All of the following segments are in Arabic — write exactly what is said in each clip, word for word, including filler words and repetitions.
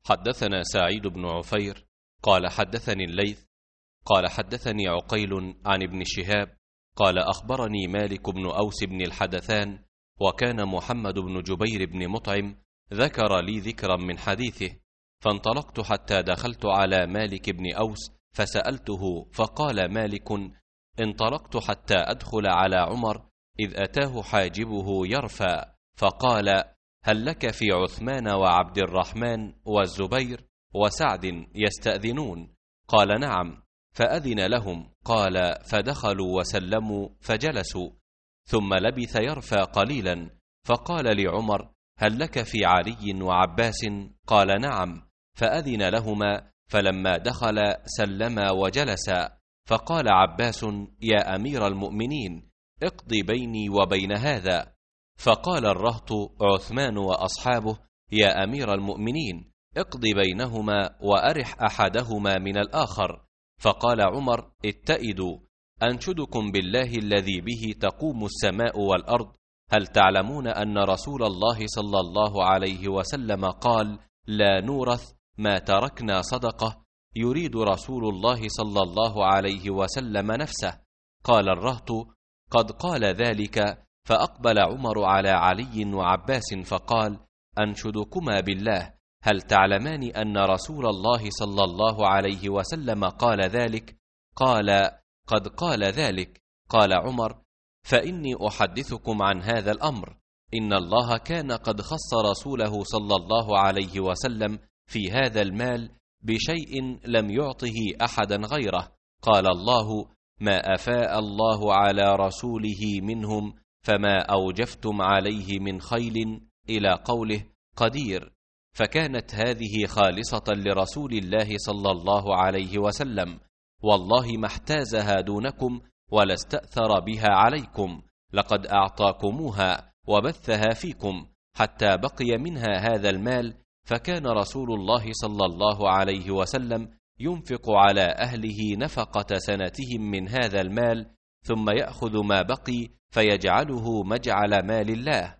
حدثنا سعيد بن عفير قال حدثني الليث قال حدثني عقيل عن ابن شهاب قال أخبرني مالك بن أوس بن الحدثان وكان محمد بن جبير بن مطعم ذكر لي ذكرا من حديثه، فانطلقت حتى دخلت على مالك بن أوس فسألته، فقال مالك: انطلقت حتى أدخل على عمر إذ أتاه حاجبه يرفى، فقال: هل لك في عثمان وعبد الرحمن والزبير وسعد يستأذنون؟ قال: نعم. فأذن لهم. قال: فدخلوا وسلموا فجلسوا، ثم لبث يرفى قليلا، فقال لعمر: هل لك في علي وعباس؟ قال: نعم. فأذن لهما، فلما دخل سلما وجلسا، فقال عباس: يا أمير المؤمنين، اقض بيني وبين هذا. فقال الرهط عثمان وأصحابه: يا أمير المؤمنين، اقض بينهما وأرح أحدهما من الآخر. فقال عمر: اتئدوا، أنشدكم بالله الذي به تقوم السماء والأرض، هل تعلمون أن رسول الله صلى الله عليه وسلم قال: لا نورث ما تركنا صدقة؟ يريد رسول الله صلى الله عليه وسلم نفسه. قال الرهط: قد قال ذلك. فأقبل عمر على علي وعباس فقال: أنشدكما بالله، هل تعلمان أن رسول الله صلى الله عليه وسلم قال ذلك؟ قال: قد قال ذلك. قال عمر: فإني أحدثكم عن هذا الأمر، إن الله كان قد خص رسوله صلى الله عليه وسلم في هذا المال بشيء لم يعطه أحدا غيره. قال الله: ما أفاء الله على رسوله منهم فما أوجفتم عليه من خيل، إلى قوله قدير. فكانت هذه خالصة لرسول الله صلى الله عليه وسلم، والله ما احتازها دونكم ولا استأثر بها عليكم، لقد أعطاكموها وبثها فيكم حتى بقي منها هذا المال. فكان رسول الله صلى الله عليه وسلم ينفق على أهله نفقة سنتهم من هذا المال، ثم يأخذ ما بقي فيجعله مجعل مال الله.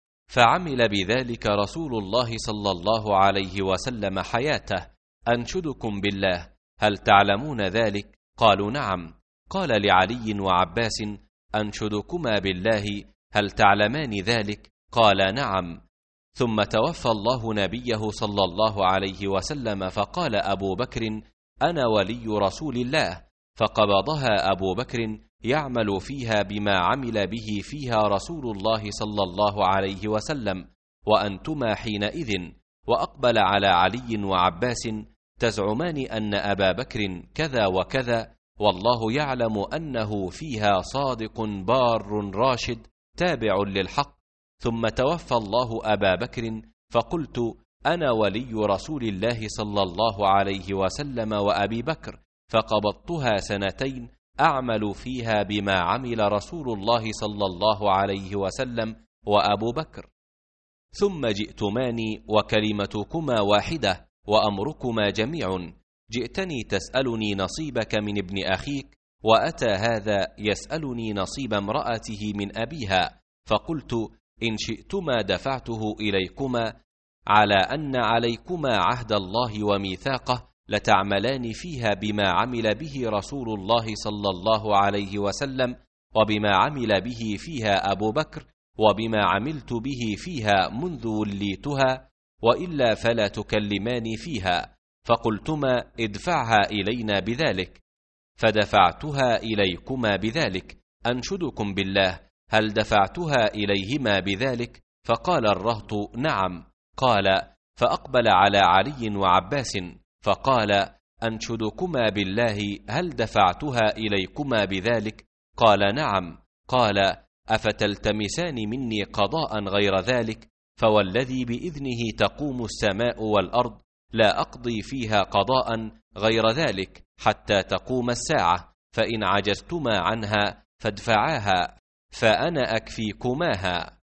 فعمل بذلك رسول الله صلى الله عليه وسلم حياته. أنشدكم بالله، هل تعلمون ذلك؟ قالوا: نعم. قال لعلي وعباس: أنشدكما بالله، هل تعلمان ذلك؟ قال: نعم. ثم توفى الله نبيه صلى الله عليه وسلم، فقال أبو بكر: أنا ولي رسول الله. فقبضها أبو بكر يعمل فيها بما عمل به فيها رسول الله صلى الله عليه وسلم، وأنتما حينئذ. وأقبل على علي وعباس: تزعمان أن أبا بكر كذا وكذا، والله يعلم أنه فيها صادق بار راشد تابع للحق. ثم توفى الله أبا بكر، فقلت: أنا ولي رسول الله صلى الله عليه وسلم وأبي بكر، فقبضتها سنتين أعمل فيها بما عمل رسول الله صلى الله عليه وسلم وأبو بكر. ثم جئتماني وكلمتكما واحدة وأمركما جميع. جئتني تسألني نصيبك من ابن أخيك، وأتى هذا يسألني نصيب امرأته من أبيها، فقلت: إن شئتما دفعته إليكما، على أن عليكما عهد الله وميثاقه لتعملان فيها بما عمل به رسول الله صلى الله عليه وسلم، وبما عمل به فيها أبو بكر، وبما عملت به فيها منذ وليتها، وإلا فلا تكلمان فيها. فقلتما: ادفعها إلينا بذلك. فدفعتها إليكما بذلك. أنشدكم بالله، هل دفعتها إليهما بذلك؟ فقال الرهط: نعم. قال: فأقبل على علي وعباس فقال: أنشدكما بالله، هل دفعتها إليكما بذلك؟ قال: نعم. قال: أفتلتمسان مني قضاء غير ذلك؟ فوالذي بإذنه تقوم السماء والأرض لا أقضي فيها قضاء غير ذلك حتى تقوم الساعة، فإن عجزتما عنها فادفعاها، فأنا أكفيكماها.